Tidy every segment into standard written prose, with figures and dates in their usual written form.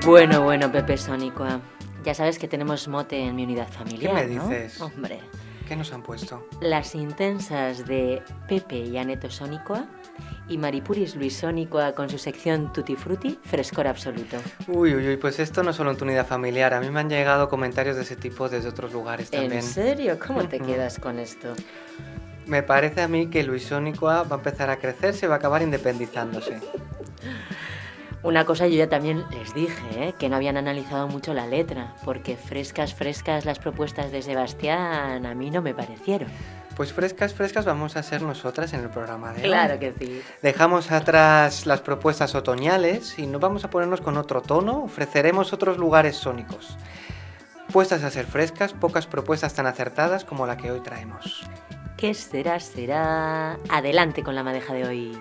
Bueno, Pepe Sónico. Ya sabes que tenemos mote en mi unidad familiar, ¿Qué me dices? ¿no? Hombre. ¿Qué nos han puesto? Las intensas de Pepe y Aneto Sónicoa y Maripuris Luis Sónicoa con su sección Tutti Frutti, frescor absoluto. Uy, pues esto no es solo en tu unidad familiar. A mí me han llegado comentarios de ese tipo desde otros lugares también. ¿En serio? ¿Cómo te quedas con esto? Me parece a mí que Luis Sónicoa va a empezar a crecer, se va a acabar independizándose. Una cosa yo ya también les dije, que no habían analizado mucho la letra, porque frescas las propuestas de Sebastián a mí no me parecieron. Pues frescas vamos a ser nosotras en el programa de hoy. Claro que sí. Dejamos atrás las propuestas otoñales y nos vamos a ponernos con otro tono, ofreceremos otros lugares sónicos. Puestas a ser frescas, pocas propuestas tan acertadas como la que hoy traemos. ¿Qué será? Adelante con la madeja de hoy.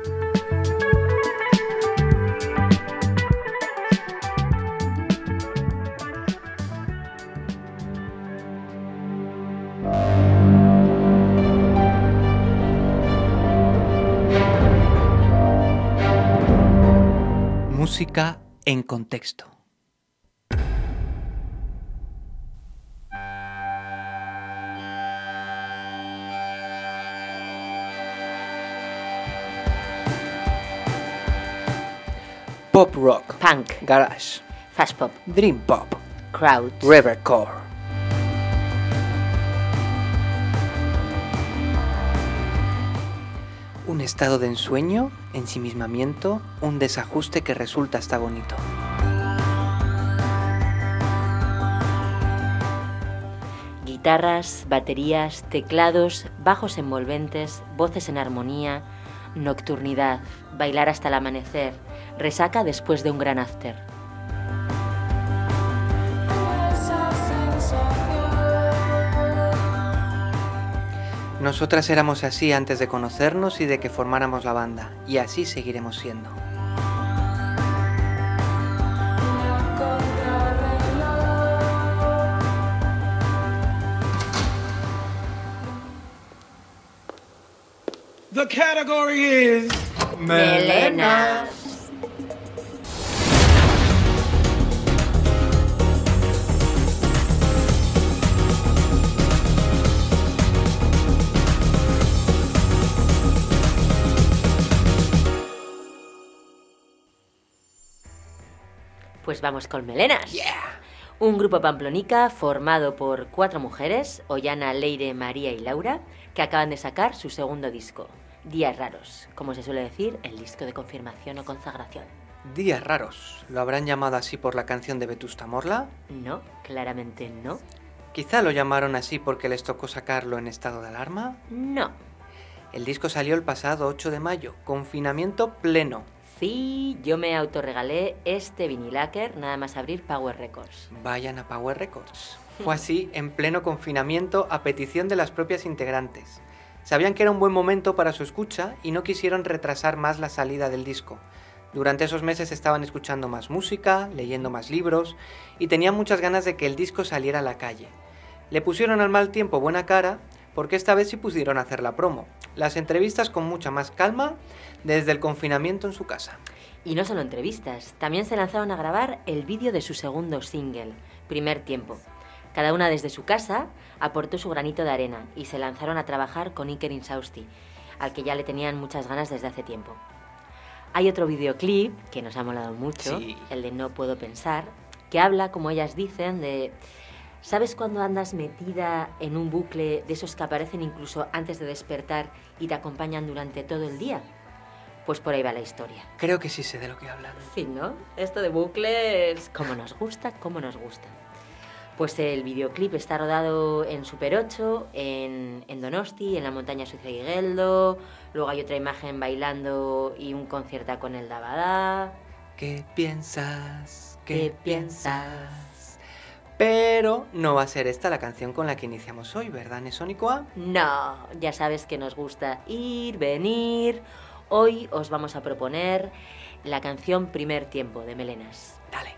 Música en contexto. Pop rock, Punk, garage, fast pop, dream pop, crowd, revercore. Un estado de ensueño, ensimismamiento, un desajuste que resulta hasta bonito. guitarras, baterías, teclados, bajos envolventes, voces en armonía, nocturnidad, bailar hasta el amanecer, resaca después de un gran after. Nosotras éramos así antes de conocernos y de que formáramos la banda, y así seguiremos siendo. The category is Melenas. Pues vamos con Melenas. Yeah. Un grupo pamplonica formado por 4 mujeres, Ollana, Leire, María y Laura, que acaban de sacar su segundo disco, Días Raros, como se suele decir, el disco de confirmación o consagración. Días raros. ¿Lo habrán llamado así por la canción de Vetusta Morla? No, claramente no. Quizá lo llamaron así porque les tocó sacarlo en estado de alarma. No. El disco salió el pasado 8 de mayo, confinamiento pleno. Sí, yo me autorregalé este vinilaker nada más abrir Power Records. Vayan a Power Records. Fue así, en pleno confinamiento, a petición de las propias integrantes. Sabían que era un buen momento para su escucha y no quisieron retrasar más la salida del disco. Durante esos meses estaban escuchando más música, leyendo más libros y tenían muchas ganas de que el disco saliera a la calle. Le pusieron al mal tiempo buena cara porque esta vez sí pudieron hacer la promo. Las entrevistas con mucha más calma desde el confinamiento en su casa. Y no solo entrevistas, también se lanzaron a grabar el vídeo de su segundo single, Primer Tiempo. Cada una desde su casa aportó su granito de arena y se lanzaron a trabajar con Iker Insausti, al que ya le tenían muchas ganas desde hace tiempo. Hay otro videoclip que nos ha molado mucho, Sí. el de No Puedo Pensar, que habla, como ellas dicen, de... ¿Sabes cuando andas metida en un bucle de esos que aparecen incluso antes de despertar y te acompañan durante todo el día? Pues por ahí va la historia. Creo que sí sé de lo que hablan. Sí, ¿no? Esto de bucles, como nos gusta, como nos gusta. Pues el videoclip está rodado en Super 8, en Donosti, en la montaña sucia de Igueldo. Luego hay otra imagen bailando y un concierto con el Dabadá. ¿Qué piensas? ¿Qué piensas? Pero no va a ser esta la canción con la que iniciamos hoy, ¿verdad, Nesónicoa? No, ya sabes que nos gusta ir, venir. Hoy os vamos a proponer la canción Primer Tiempo de Melenas. Dale.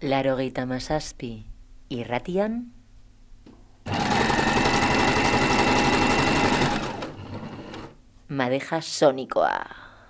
Laurogeita hamazazpi irratian. Madeja sonikoa.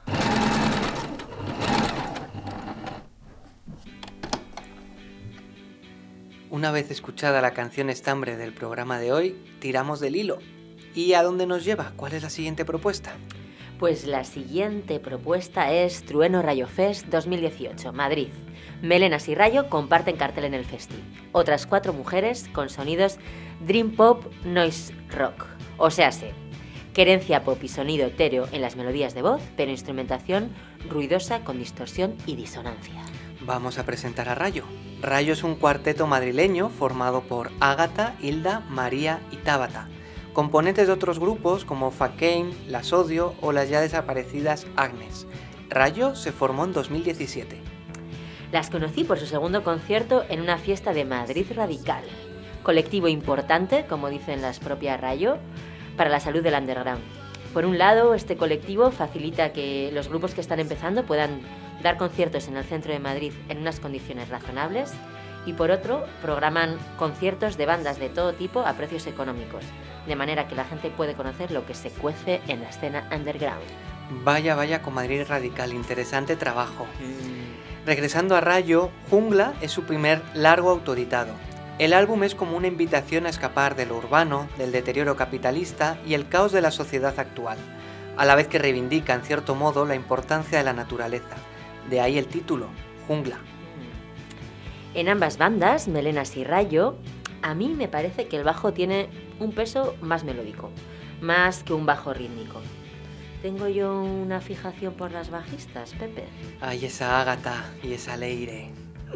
Una vez escuchada la canción estambre del programa de hoy, tiramos del hilo. ¿Y a dónde nos lleva? ¿Cuál es la siguiente propuesta? Pues la siguiente propuesta es Trueno Rayo Fest 2018, Madrid. Melenas y Rayo comparten cartel en el festi. Otras 4 mujeres con sonidos Dream Pop Noise Rock. O sea, querencia pop y sonido etéreo en las melodías de voz, pero instrumentación ruidosa con distorsión y disonancia. Vamos a presentar a Rayo. Rayo es un cuarteto madrileño formado por Ágata, Hilda, María y Tábata, componentes de otros grupos como Fakein, Las Odio o las ya desaparecidas Agnes. Rayo se formó en 2017. Las conocí por su segundo concierto en una fiesta de Madrid Radical, colectivo importante, como dicen las propias Rayo, para la salud del underground. Por un lado, este colectivo facilita que los grupos que están empezando puedan dar conciertos en el centro de Madrid en unas condiciones razonables y por otro, programan conciertos de bandas de todo tipo a precios económicos, de manera que la gente puede conocer lo que se cuece en la escena underground. Vaya con Madrid Radical, interesante trabajo. Regresando a Rayo, Jungla es su primer largo autoeditado. El álbum es como una invitación a escapar de lo urbano, del deterioro capitalista y el caos de la sociedad actual, a la vez que reivindica en cierto modo la importancia de la naturaleza. De ahí el título, Jungla. En ambas bandas, Melenas y Rayo, a mí me parece que el bajo tiene un peso más melódico, más que un bajo rítmico. ¿Tengo yo una fijación por las bajistas, Pepe? Ay, esa Ágata y esa Leire.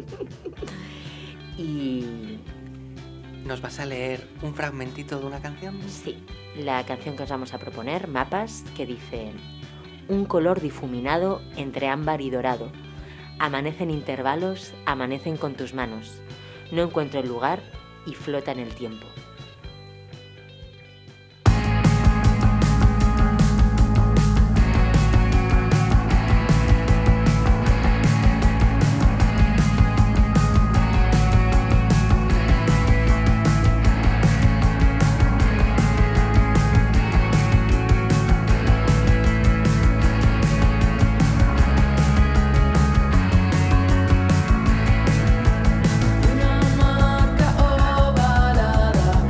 Y... ¿nos vas a leer un fragmentito de una canción? Sí, la canción que os vamos a proponer, Mapas, que dice: un color difuminado entre ámbar y dorado. Amanecen intervalos, amanecen con tus manos. No encuentro el lugar y flota en el tiempo. Una marca ovalada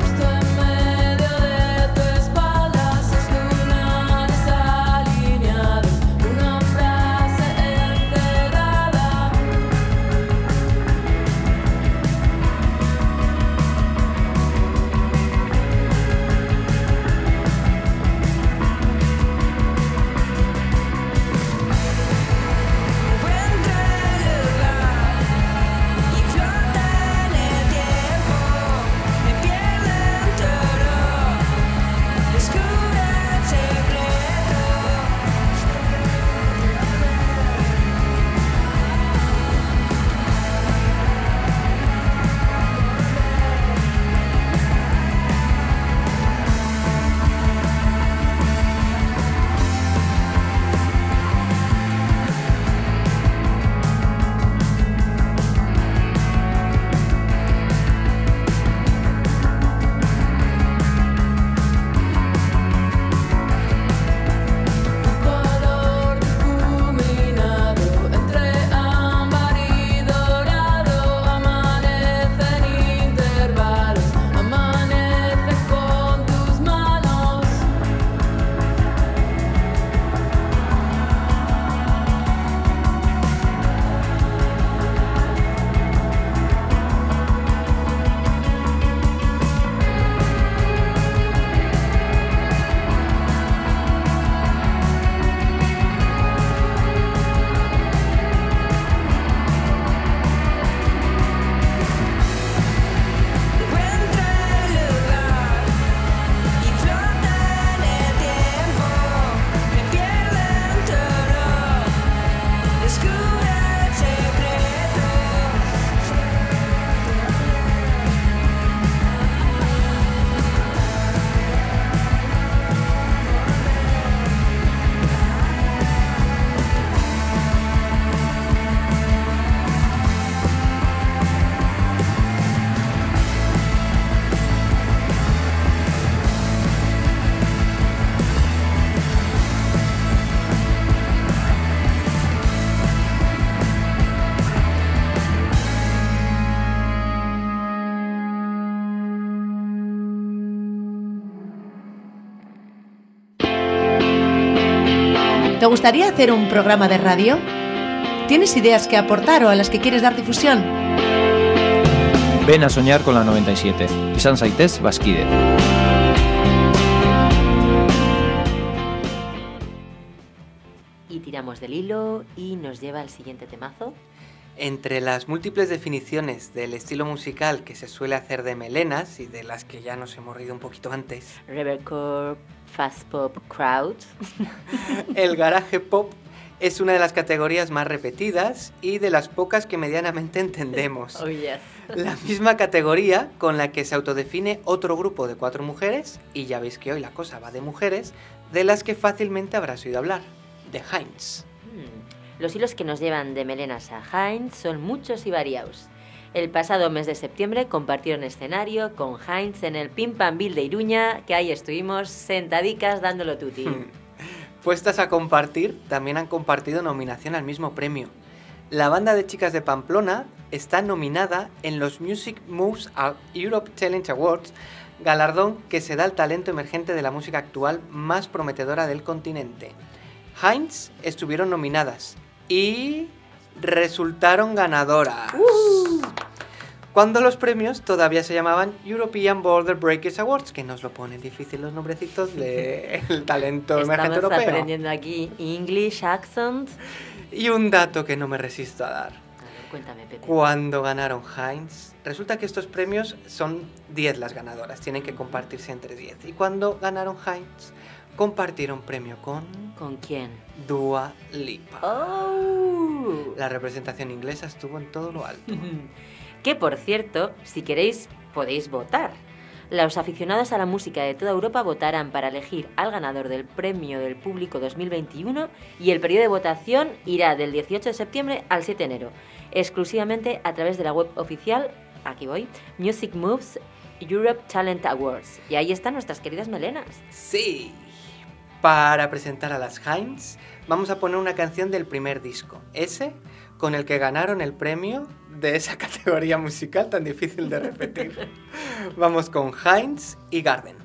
¿Te gustaría hacer un programa de radio? ¿Tienes ideas que aportar o a las que quieres dar difusión? Ven a soñar con la 97, izan zaitez bazkide. Y tiramos del hilo y nos lleva al siguiente temazo. Entre las múltiples definiciones del estilo musical que se suele hacer de melenas y de las que ya nos hemos reído un poquito antes, Reverb, fast pop, crowd. el garage pop es una de las categorías más repetidas y de las pocas que medianamente entendemos. Oh, yes. La misma categoría con la que se autodefine otro grupo de 4 mujeres, y ya veis que hoy la cosa va de mujeres, de las que fácilmente habrás oído hablar, de Heinz. Los hilos que nos llevan de melenas a Heinz son muchos y variados. El pasado mes de septiembre compartieron escenario con Heinz en el Pim Pam Bill de Iruña, que ahí estuvimos sentadicas dándolo tutti. Puestas a compartir, también han compartido nominación al mismo premio. La banda de chicas de Pamplona está nominada en los Music Moves Europe Challenge Awards, galardón que se da al talento emergente de la música actual más prometedora del continente. Heinz estuvieron nominadas y resultaron ganadoras. Cuando los premios todavía se llamaban European Border Breakers Awards, que nos lo ponen difícil los nombrecitos del talento emergente europeo. Estamos aprendiendo aquí English accent. Y un dato que no me resisto a dar. A ver, cuéntame, Pepe. Cuando ganaron Heinz, resulta que estos premios son 10 las ganadoras, tienen que compartirse entre 10. Y cuando ganaron Heinz, compartieron premio con... ¿Con quién? Dua Lipa. ¡Oh! La representación inglesa estuvo en todo lo alto. Que, por cierto, si queréis, podéis votar. Los aficionados a la música de toda Europa votarán para elegir al ganador del Premio del Público 2021 y el periodo de votación irá del 18 de septiembre al 7 de enero, exclusivamente a través de la web oficial, aquí voy, Music Moves Europe Talent Awards. Y ahí están nuestras queridas melenas. Sí. Para presentar a las Heinz, vamos a poner una canción del primer disco, ese con el que ganaron el premio de esa categoría musical tan difícil de repetir. Vamos con Heinz y Garden.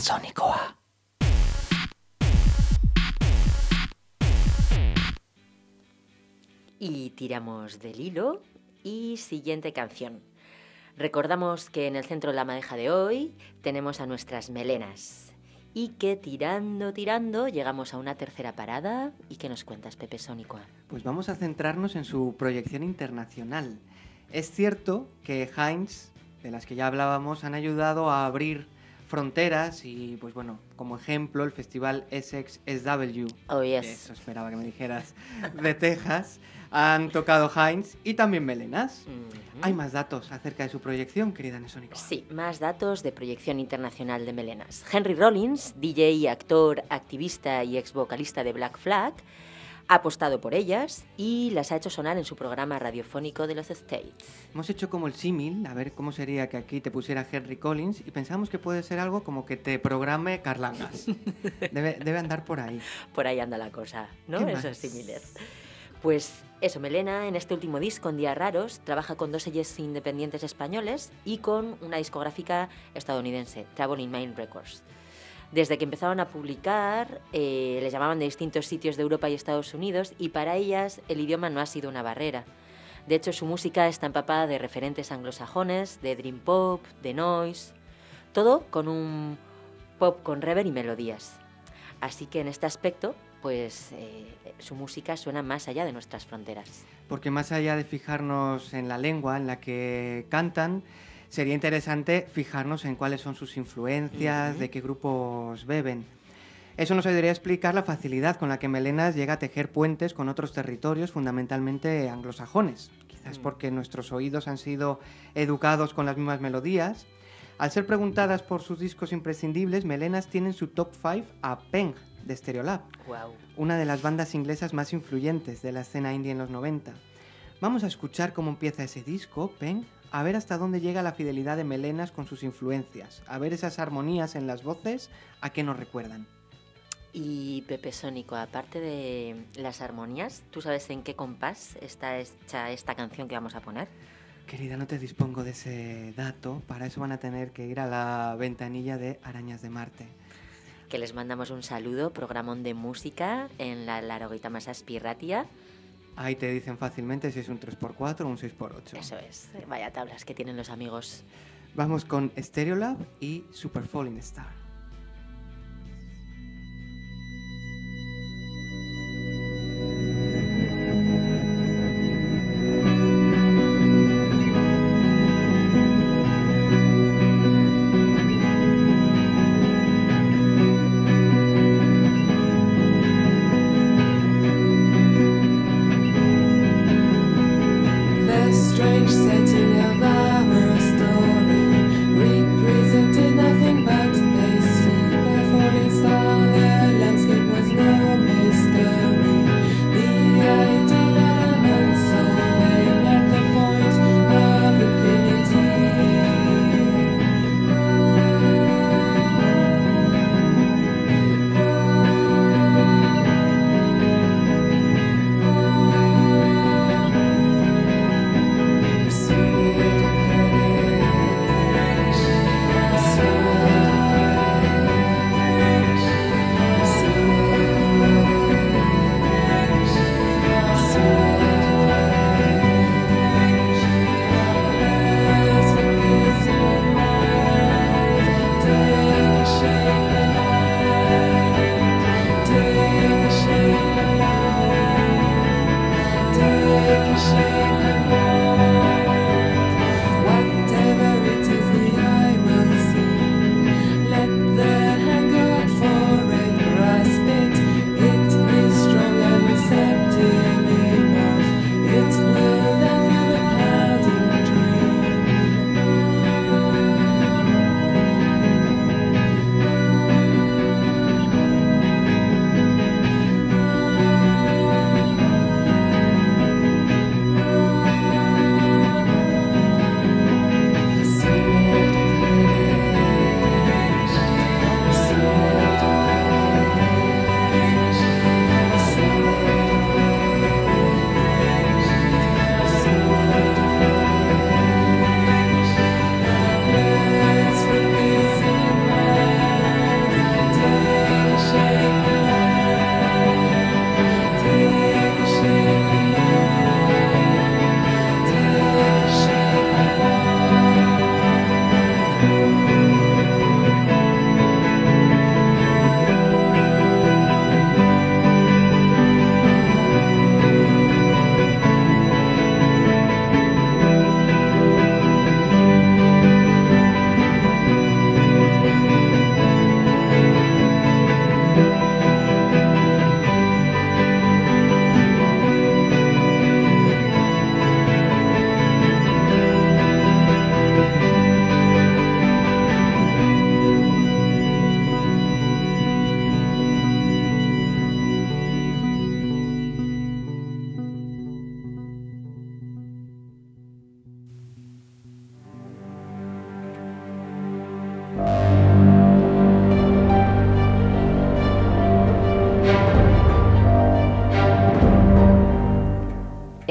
Sónicoa. Y tiramos del hilo y siguiente canción. Recordamos que en el centro de la madeja de hoy tenemos a nuestras melenas y que tirando llegamos a una tercera parada. ¿Y qué nos cuentas, Pepe Sónicoa? Pues vamos a centrarnos en su proyección internacional. Es cierto que Heinz, de las que ya hablábamos, han ayudado a abrir fronteras y, pues bueno, como ejemplo, el festival Essex SW. Oh, yes. Eso esperaba que me dijeras. De Texas. Han tocado Heinz y también melenas. ¿Hay más datos acerca de su proyección, querida Nesónica? Sí, más datos de proyección internacional de melenas. Henry Rollins, DJ, actor, activista y ex vocalista de Black Flag, ha apostado por ellas y las ha hecho sonar en su programa radiofónico de los States. Hemos hecho como el símil, a ver cómo sería que aquí te pusiera Henry Collins y pensamos que puede ser algo como que te programe Carlangas. Debe andar por ahí. Por ahí anda la cosa, ¿no? ¿Qué Esos más? símiles. Pues eso, Melena en este último disco, En Días Raros, trabaja con 2 sellos independientes españoles y con una discográfica estadounidense, Traveling Mind Records. Desde que empezaron a publicar, les llamaban de distintos sitios de Europa y Estados Unidos y para ellas el idioma no ha sido una barrera. De hecho, su música está empapada de referentes anglosajones, de dream pop, de noise, todo con un pop con reverb y melodías. Así que en este aspecto, pues su música suena más allá de nuestras fronteras. Porque más allá de fijarnos en la lengua en la que cantan, sería interesante fijarnos en cuáles son sus influencias, de qué grupos beben. Eso nos ayudaría a explicar la facilidad con la que Melenas llega a tejer puentes con otros territorios, fundamentalmente anglosajones. Quizás porque nuestros oídos han sido educados con las mismas melodías. Al ser preguntadas por sus discos imprescindibles, Melenas tienen su top 5 a Peng, de Stereolab, Wow. una de las bandas inglesas más influyentes de la escena indie en los 90. Vamos a escuchar cómo empieza ese disco, Peng, a ver hasta dónde llega la fidelidad de Melenas con sus influencias, a ver esas armonías en las voces, a qué nos recuerdan. Y Pepe Sónico, aparte de las armonías, ¿tú sabes en qué compás está hecha esta canción que vamos a poner? Querida, no te dispongo de ese dato, para eso van a tener que ir a la ventanilla de Arañas de Marte. Que les mandamos un saludo, programón de música en la Laroguita Masaspirratia. Ahí te dicen fácilmente si es un 3x4 o un 6x8. Eso es, vaya tablas que tienen los amigos. Vamos con Stereolab y Super Falling Star.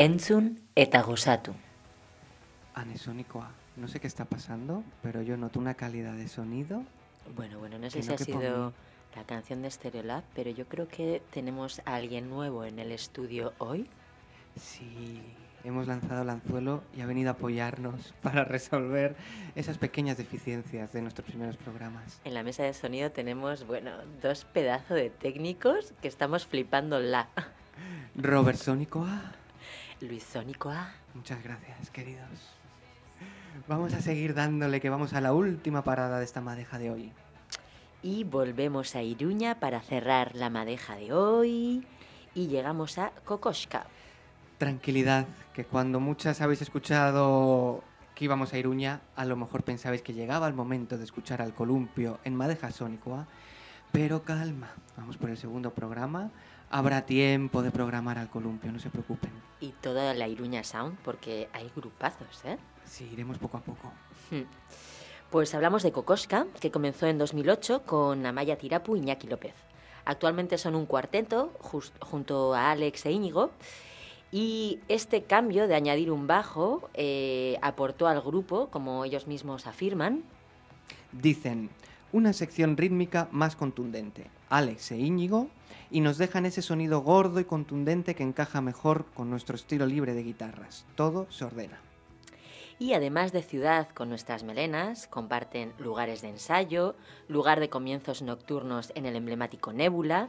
Entzun eta gozatu. Anesónicoa, no sé qué está pasando, pero yo noto una calidad de sonido. Bueno, no sé Que si no ha quepa sido mí. la canción de Stereolab, pero yo creo que tenemos a alguien nuevo en el estudio hoy. Sí, hemos lanzado el anzuelo y ha venido a apoyarnos para resolver esas pequeñas deficiencias de nuestros primeros programas. En la mesa de sonido tenemos, dos pedazos de técnicos que estamos flipándola. Robert Sónicoa, Luis Sónicoa. muchas gracias, queridos. Vamos a seguir dándole, que vamos a la última parada de esta madeja de hoy. Y volvemos a Iruña para cerrar la madeja de hoy. Y llegamos a Kokoschka. Tranquilidad, que cuando muchas habéis escuchado que íbamos a Iruña, a lo mejor pensabais que llegaba el momento de escuchar al columpio en Madeja Sónicoa, pero calma, vamos por el segundo programa, habrá tiempo de programar al columpio, no se preocupen. Y toda la Iruña Sound, porque hay grupazos, ¿eh? Sí, iremos poco a poco. Pues hablamos de Kokoschka, que comenzó en 2008 con Amaya Tirapu y Iñaki López. Actualmente son un cuarteto junto a Alex e Íñigo. Y este cambio de añadir un bajo aportó al grupo, como ellos mismos afirman. Dicen, una sección rítmica más contundente, Alex e Íñigo, y nos dejan ese sonido gordo y contundente que encaja mejor con nuestro estilo libre de guitarras. Todo se ordena. Y además de ciudad con nuestras melenas, comparten lugares de ensayo, lugar de comienzos nocturnos en el emblemático Nébula,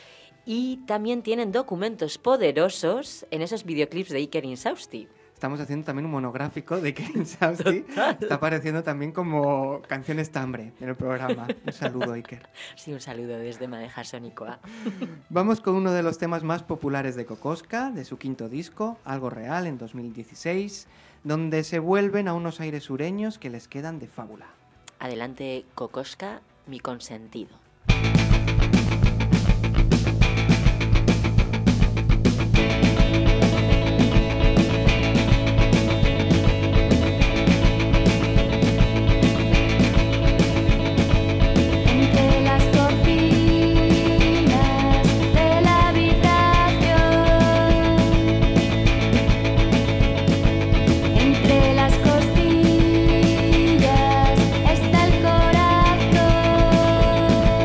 y también tienen documentos poderosos en esos videoclips de Iker Insausti. Estamos haciendo también un monográfico de Iker Sausti. Está apareciendo también como canción estambre en el programa. Un saludo, Iker. Sí, un saludo desde Madeja Sónicoa. Vamos con uno de los temas más populares de Kokoschka, de su quinto disco, Algo Real, en 2016, donde se vuelven a unos aires sureños que les quedan de fábula. Adelante, Kokoschka, mi consentido. Está el corazón.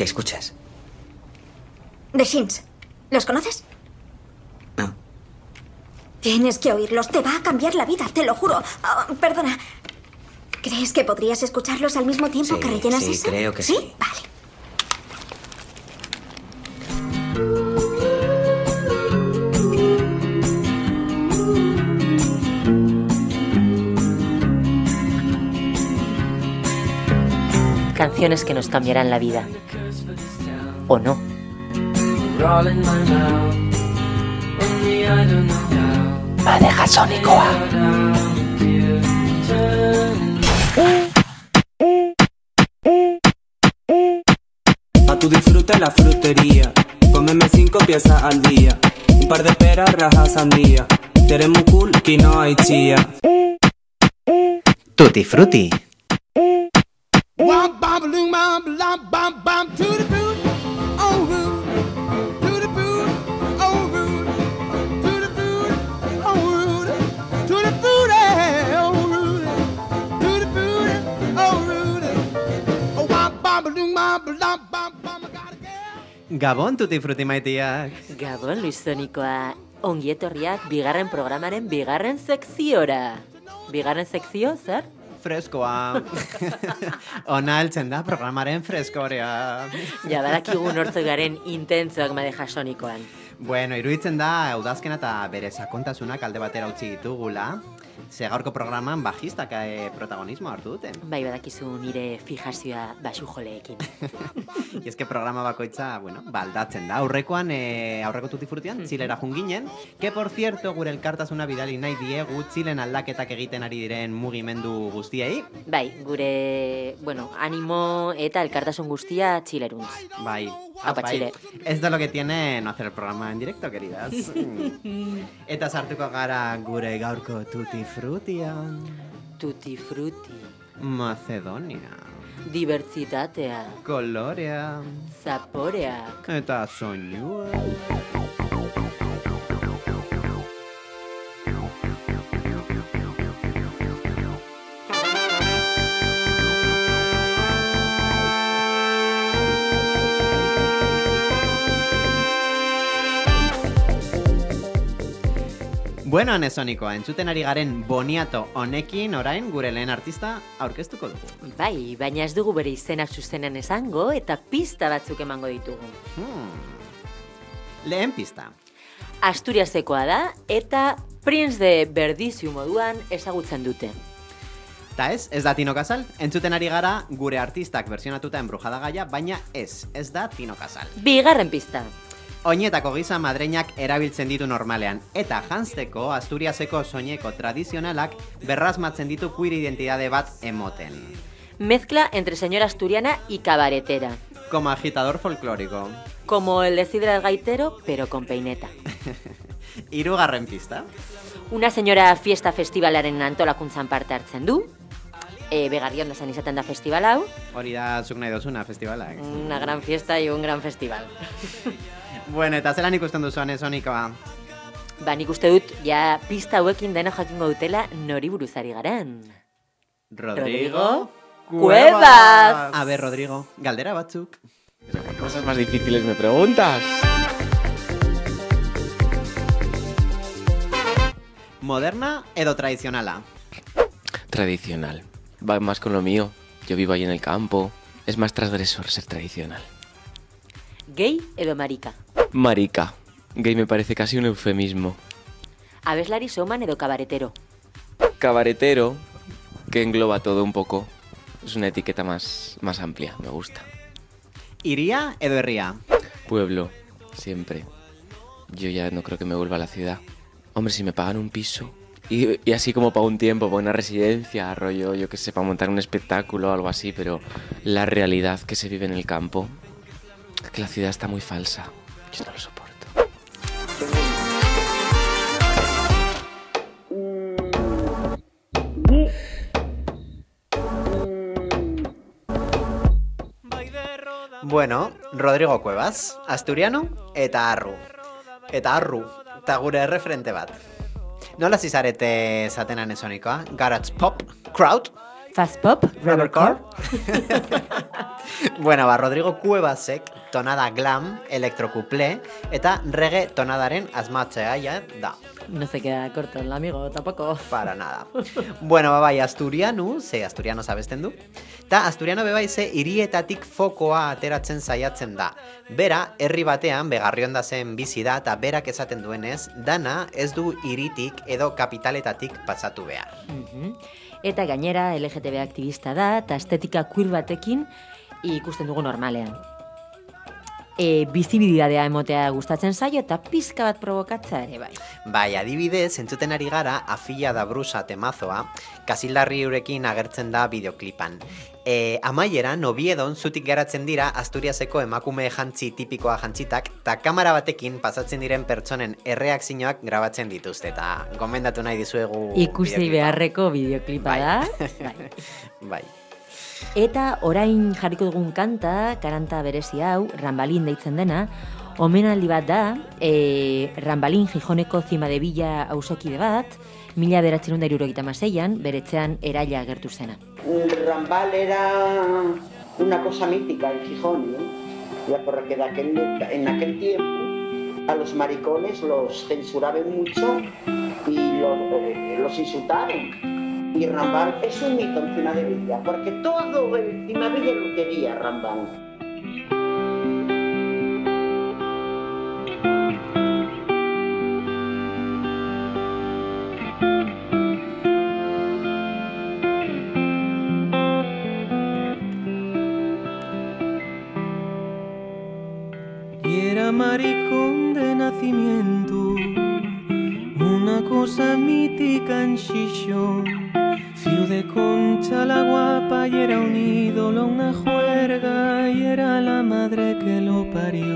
¿Qué escuchas? The Shins. ¿Los conoces? No. Tienes que oírlos. Te va a cambiar la vida, te lo juro. Oh, perdona. ¿Crees que podrías escucharlos al mismo tiempo que rellenas eso? Sí, creo que sí. Vale. Canciones que nos cambiarán la vida. ¿O no? Madeja Sónicoa. A tu disfrute la frutería. Cómeme 5 piezas al día. Un par de peras, rajas, sandía. Eres muy cool, quinoa y chía. Tutti Frutti. Gabon, Tutti Frutti maiteak. Gabon, Luis Sonikoa. Ongi etorriak bigarren programaren bigarren sekziora. Bigarren sekzio, zer? Freskoa. Ona heltzen da programaren freskorea. Ja, badakigu nortzuk garen intentzoak Madeja Sonikoan. Bueno, iruditzen da udazkena eta bere sakontasunak alde batera utzi ditugula. Ze gaurko programan bajistak protagonismo hartu duten. Bai, badakizu nire fijazioa basu joleekin. Y es que programa bakoitza, bueno, baldatzen da. Aurrekoan, aurreko Tutti Fruttian, Txilera junginen, que por cierto, gure elkartasuna bidali nahi diegu, Txilen aldaketak egiten ari diren mugimendu guztiei. Bai, gure, bueno, animo eta elkartasun guztia Txileruntz. Bai. Apa, Txile. Ez da lo que tiene no hacer el programa en directo, queridas. Eta sartuko gara gure gaurko Tutti Fruttian. Tutti Frutti. Macedonia. Dibertsitatea. Kolorea. Zaporeak. Eta soinua. Bueno, Anesonikoa, entzuten ari garen boniato honekin orain gure lehen artista aurkeztuko dugu. Bai, baina ez dugu bere izenak zuzenean esango eta pista batzuk emango ditugu. Lehen pista. Asturiasekoa da eta Prince de Berdiziu moduan ezagutzen dute. Ta ez da Tino Casal. Entzuten ari gara gure artistak versionatuta Embrujada gaia, baina ez da Tino Casal. Bigarren pista. Oinetako giza madreinak erabiltzen ditu normalean, eta janzteko Asturiaseko soineko tradizionalak berrazmatzen ditu queer identidade bat emoten. Mezcla entre señora asturiana y cabaretera. Como agitador folclórico. Como el de Sidra el gaitero, pero con peineta. Hirugarren pista. Una señora fiesta festivalaren antolakuntzan parte hartzen du. Begarrionda zan izaten da festival hau. Hori da zuk nahi dozuna festivalak. Una gran fiesta y un gran festival. Bueno, eta zelan ikusten duzu Anesonikoa? Ba, nik uste dut, ja pista hauekin dena jakingo dutela nori buruzari garen. Rodrigo Cuevas! A ver, Rodrigo, galdera batzuk. ¿Pero qué cosas más difíciles me preguntas? ¿Moderna edo tradicionala? Tradicional. Va más con lo mío. Yo vivo ahí en el campo. Es más transgresor ser tradicional. Gay edo marika? Marica. Gay me parece casi un eufemismo. Abeslari showman edo cabaretero? Cabaretero, que engloba todo un poco. Es una etiqueta más amplia, me gusta. ¿Iría edo herria? Pueblo, siempre. Yo ya no creo que me vuelva a la ciudad. Hombre, si me pagan un piso y así como para un tiempo, para una residencia, rollo, yo que sé, para montar un espectáculo o algo así, pero la realidad que se vive en el campo, que la ciudad está muy falsa. Yo no lo soporto. Bueno, Rodrigo Cuevas, asturiano eta arru. Eta gure referente bat. Nola zizarete zaten Anesonikoa? Garage pop, crowd? Fast Pop, Revercore. Bueno, Rodrigo Cuevasek tonada glam, electrocuplé eta reggae tonadaren asmatzea da. No se queda corto el amigo, tampoco. Para nada. Bueno, bai, asturiano abesten du. Ta asturiano bebai ze hirietatik fokoa ateratzen saiatzen da. Bera, herri batean Begarrionda zen bizi da eta berak esaten duenez, dana ez du hiritik edo kapitaletatik pasatu behar. Eta gainera LGTB aktivista da eta estetika queer batekin ikusten dugu normalean. Bizibilidadea emotea gustatzen zaio eta pizka bat provokatza ere bai. Bai, adibidez, entzuten ari gara Afilla da Brusa temazoa, Kasildarri urekin agertzen da bideoklipan. Amaieran, Oviedon zutik geratzen dira Asturiaseko emakume jantzi tipikoa jantzitak, eta kamera batekin pasatzen diren pertsonen erreakzioak grabatzen dituzte, eta gomendatu nahi dizuegu ikusi beharreko bideoklipa da. Bai. Eta orain jarriko dugun karanta berezi hau, Rambalin deitzen dena, omenaldi bat da, Rambalin Gijoneko Cima de Villa auzokide bat, 1976an, beretzean eraila agertu zena. Rambal era una cosa mítica en Gijón, ya porque en aquel tiempo a los maricones los censuraban mucho y los insultaban. Y Rambal es un mito en Cima de Villa, porque todo el Cima de Villa lo quería Rambal. Y era maricón de nacimiento, una cosa mítica en Xixón. Fiu de Concha la guapa y era un ídolo, una juerga y era la madre que lo parió.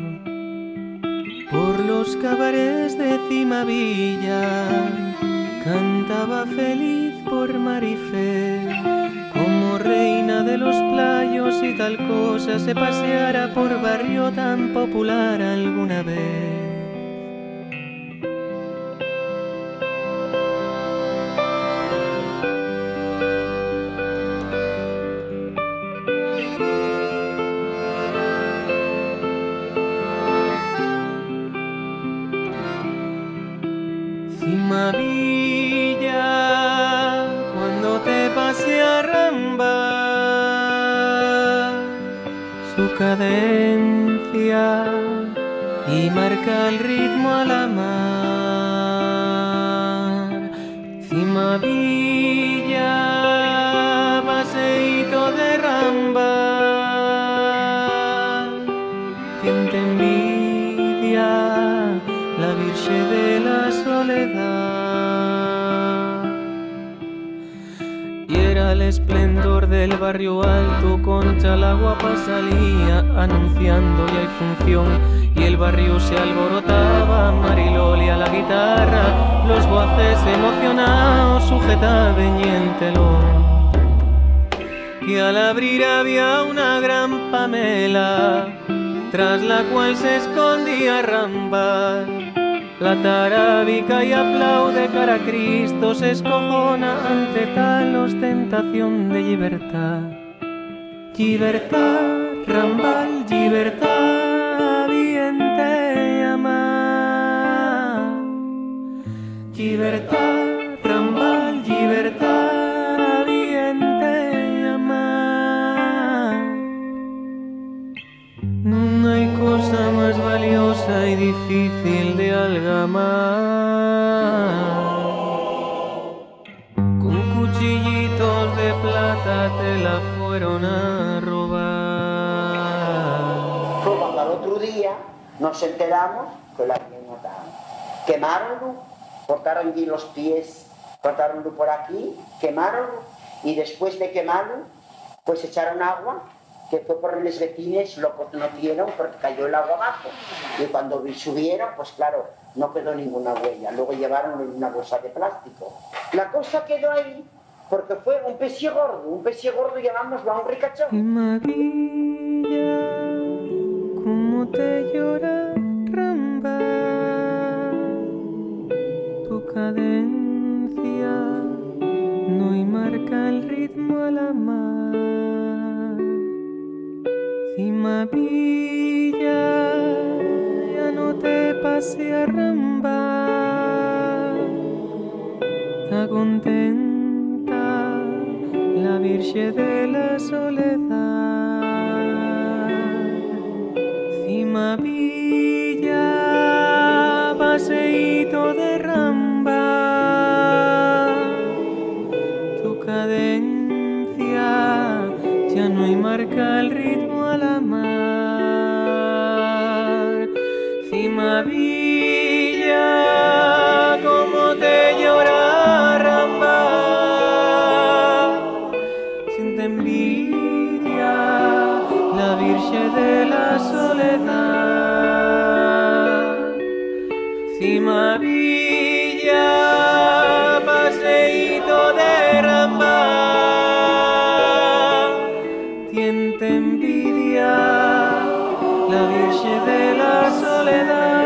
Por los cabarets de Cimavilla cantaba feliz por Marifé, como reina de los playos y tal cosa se paseara por barrio tan popular alguna vez. Cimavilla, cuando te pase a Rambal, su cadencia y marca el ritmo a la mar. Cimavilla, paseíto de Rambal, quien te envidia, la Virgen de la Soledad. Y era el esplendor del barrio alto, Concha la guapa salía anunciando ya hay función, y el barrio se alborotaba, Mariloli a la guitarra, los guaces emocionados sujetaban el telón. Que al abrir había una gran pamela, tras la cual se escondía Rambal. La tarábica y aplaude cara a Cristo, se escojona ante tal ostentación de libertad. Libertad, Rambal, libertad, bien te amar. Libertad, Rambal, libertad, bien te amar. No hay cosa más valiosa y difícil de algamar. Con cuchillitos de plata te la fueron a robar. Fue cuando al otro día nos enteramos que la habían matado. Quemaronlo, cortaron allí los pies, cortaronlo por aquí, quemaronlo y después de quemarlo, pues echaron agua, que fue por los vecinos, lo conocieron porque cayó el agua abajo. Y cuando subieron, pues claro, no quedó ninguna huella. Luego llevaron una bolsa de plástico. La cosa quedó ahí porque fue un pecie gordo llamámoslo a un ricachón. Cimavilla, cómo te llora Rambal, tu cadencia no hay marca el ritmo a la mar. Cima Villa, ya no te pase a rambar. Está contenta la Virgen de la Soledad. Cima Villa, paseíto de ramba. Tu cadencia ya no hay marca el ritmo a la mar. Cima Villa, como te llora ramba. Siente envidia la Virgen de la Soledad. Cima Villa, paseíto de ramba. Tiente envidia la Virgen de la Soledad.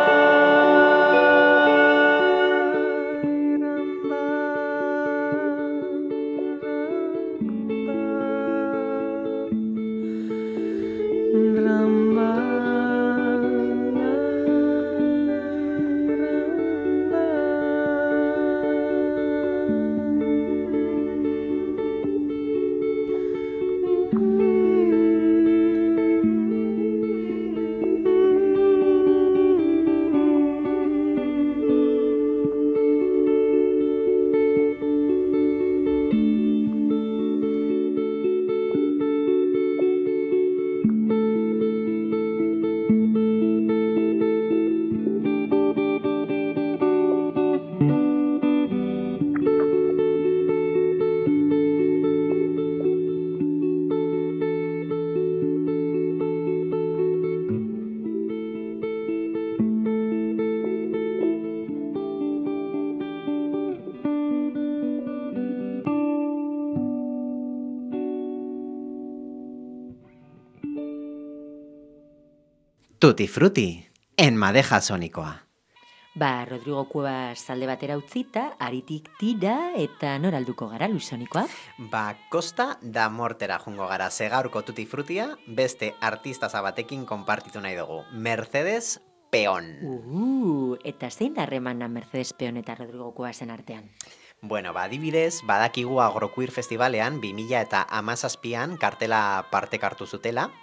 Tutti Frutti, en madeja sonikoa. Rodrigo Cuevas alde batera utzita, aritik tira eta noralduko gara Luisonikoa? Kosta da Mortera jungo gara, ze gaurko Tutti Frutia beste artista batekin konpartitu nahi dugu. Mercedes Peón. Eta zein da harremana Mercedes Peón eta Rodrigo Cuevasen artean? Bueno, adibidez, badakigu Agroqueer Festivalean 2017an kartela partek hartu zutela.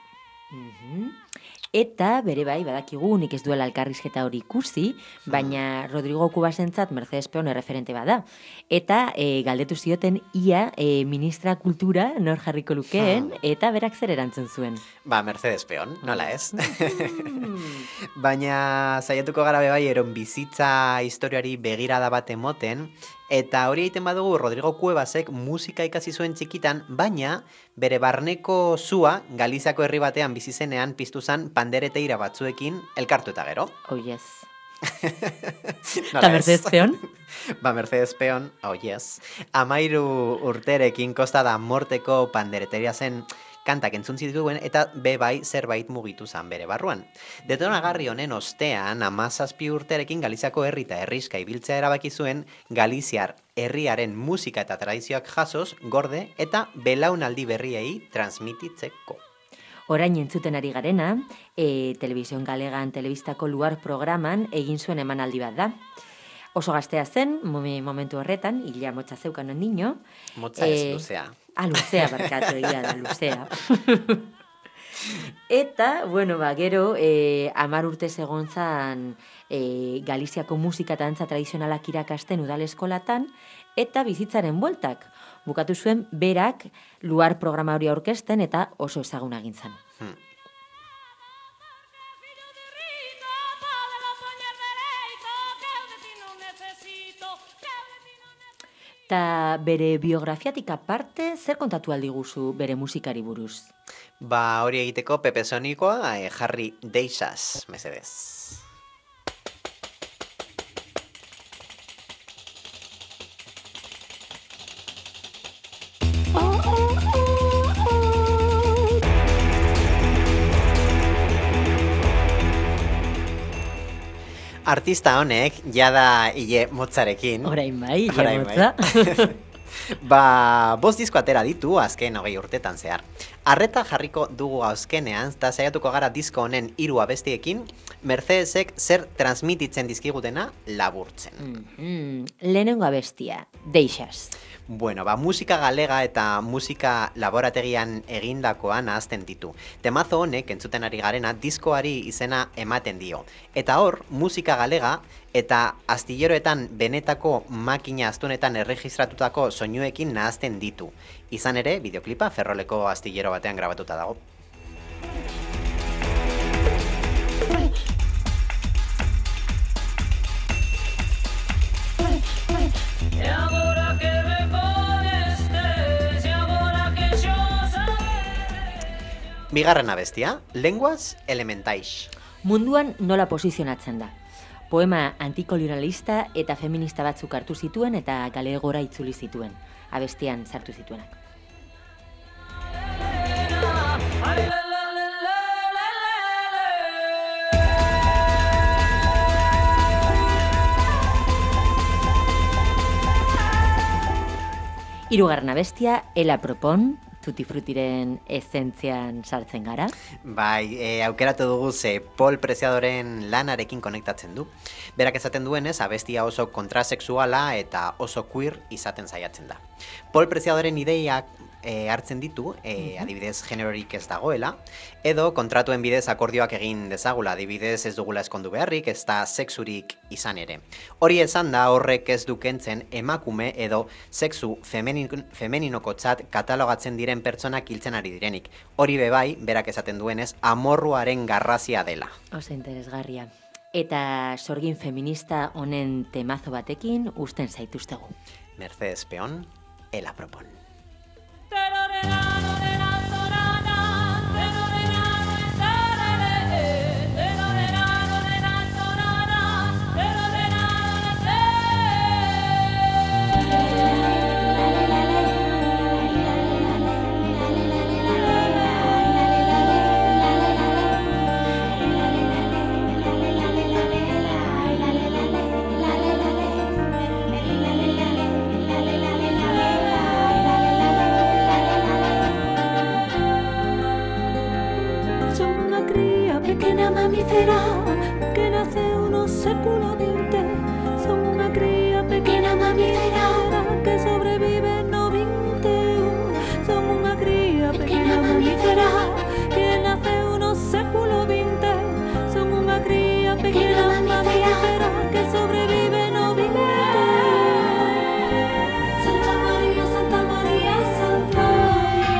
Eta bere bai, badakigu, nik ez duela elkarrizketa hori ikusi, baina Rodrigo Cuevasentzat Mercedes Peón erreferente bada. Eta galdetu zioten ia ministra kultura nor jarriko lukeen, eta berak zer erantzun zuen. Mercedes Peón, nola ez? Baina saiatuko gara bebai eron bizitza historiari begirada bat emoten, eta hori egiten badugu Rodrigo Cuevasek musika ikasi zuen txikitan, baina bere barneko zua Galiziako herri batean bizi zenean piztu zen pandereteira batzuekin elkartu eta gero. Oh yes. Eta Mercedes Peón? Mercedes Peón, oh yes. 13 urterekin Kosta da Morteko pandereteria zen kantak entzun zituen eta bebai zerbait mugitu zan bere barruan. Detonagarri honen ostean, 17 urterekin Galiziako herri eta herriska ibiltzea erabaki zuen Galiziar herriaren musika eta tradizioak jasoz, gorde eta belaunaldi berriei transmititzeko. Orain entzuten ari garena, Telebizion Galegan telebistako luar programan egin zuen emanaldi bat da. Oso gaztea zen, momentu horretan, hila motza zeukan ondino. Motza ez, luzea. Luzea, barkatu, egia da, luzea. Eta, gero, 10 urtez egon zan Galiziako musika eta dantza tradizionalak irakasten udal eskolatan, eta bizitzaren bueltak. Bukatu zuen berak luar programa hori aurkezten eta oso ezaguna egin zan. Eta bere biografiatik aparte, zer kontatu aldiguzu bere musikari buruz? Hori egiteko Pepe Sonikoa jarri deixas, mesedez. Artista honek, jada hile motzarekin. Orain bai, hile motza. Bost disko atera ditu azken 20 urtetan zehar. Arreta jarriko dugu azkenean, eta saiatuko gara disko honen 3 abestiekin, Mercedesek zer transmititzen dizkigutena laburtzen. Lehenengo abestia, Deixas. Bueno, musika galega eta musika laborategian egindakoa nahazten ditu. Temazo honek, entzuten ari garena, diskoari izena ematen dio. Eta hor, musika galega eta astilleroetan benetako makina astunetan erregistratutako soinuekin nahazten ditu. Izan ere, bideoklipa Ferroleko astillero batean grabatuta dago. Bigarren abestia, Lenguas Elementais. Munduan nola posizionatzen da. Poema antikolonialista eta feminista batzuk hartu zituen eta galegora itzuli zituen. Abestian sartu zituenak. Hirugarren abestia, Ela Propon, Tutti Frutiren esentzian sartzen gara. Bai, aukeratu dugu ze Paul Preciadoren lanarekin konektatzen du. Berak esaten duenez, abestia oso kontrasexuala eta oso queer izaten saiatzen da. Paul Preciadoren ideiak hartzen ditu, adibidez generorik ez dagoela, edo kontratuen bidez akordioak egin dezagula, adibidez ez dugula eskondu beharrik, ez da sexurik izan ere. Hori esan da horrek ez du kentzen emakume edo sexu femeninokotzat katalogatzen diren pertsonak hiltzen ari direnik. Hori bebai, berak esaten duenez, amorruaren garrazia dela. Oso interesgarria. Eta sorgin feminista honen temazo batekin usten zaituztegu. Mercedes Peón, Ela Propon. Mamífera que nace unos séculos 20. Son una cría pequeña mamífera que sobrevive no 21. Son una cría pequeña mamífera que nace unos séculos 20. Son una cría pequeña mamífera que sobrevive no 20. Santa María, Santa María, Santa María.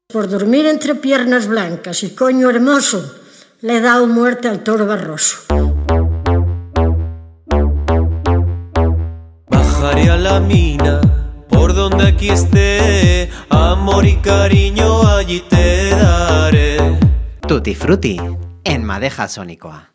Por dormir entre piernas blancas y coño hermoso, le he dado muerte al toro Barroso. Bajaré a la mina, por donde aquí esté, amor y cariño allí te daré. Tutti Frutti, en Madeja Sónicoa.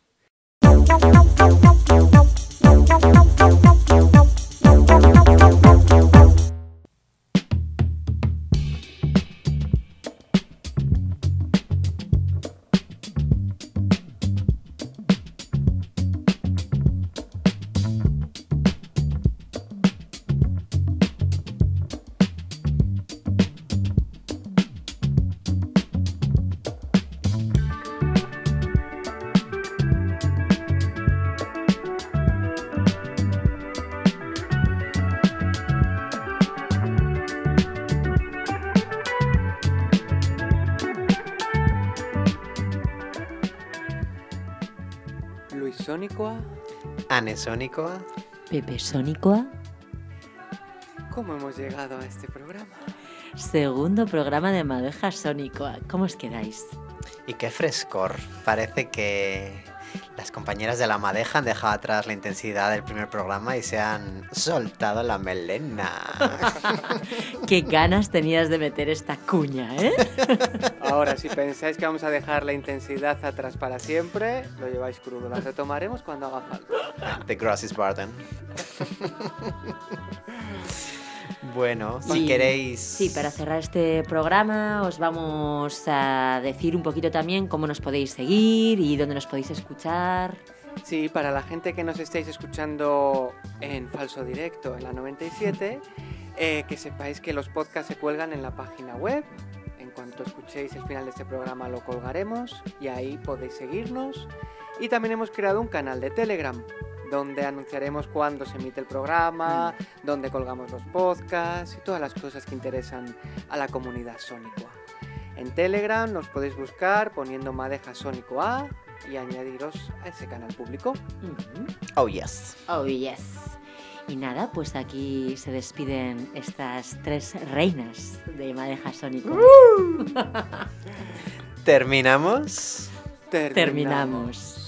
Luis Sónicoa. Anne Sónicoa. Pepe Sónicoa. ¿Cómo hemos llegado a este programa? Segundo programa de Madeja Sónicoa. ¿Cómo os quedáis? Y qué frescor. Parece que las compañeras de la Madeja han dejado atrás la intensidad del primer programa y se han soltado la melena. Qué ganas tenías de meter esta cuña, ¿eh? Ahora, si pensáis que vamos a dejar la intensidad atrás para siempre, lo lleváis crudo. La retomaremos cuando haga falta. The grass is burden. Bueno, si Sí, queréis... Sí, para cerrar este programa os vamos a decir un poquito también cómo nos podéis seguir y dónde nos podéis escuchar. Sí, para la gente que nos estáis escuchando en falso directo en la 97, que sepáis que los podcasts se cuelgan en la página web. En cuanto escuchéis el final de este programa lo colgaremos y ahí podéis seguirnos. Y también hemos creado un canal de Telegram donde anunciaremos cuándo se emite el programa, donde colgamos los podcasts y todas las cosas que interesan a la comunidad Sónicoa. En Telegram nos podéis buscar poniendo Madeja Sónicoa y añadiros a ese canal público. Oh yes. Oh yes. Y nada, pues aquí se despiden estas tres reinas de Madeja Sónicoa. ¿Terminamos? Terminamos.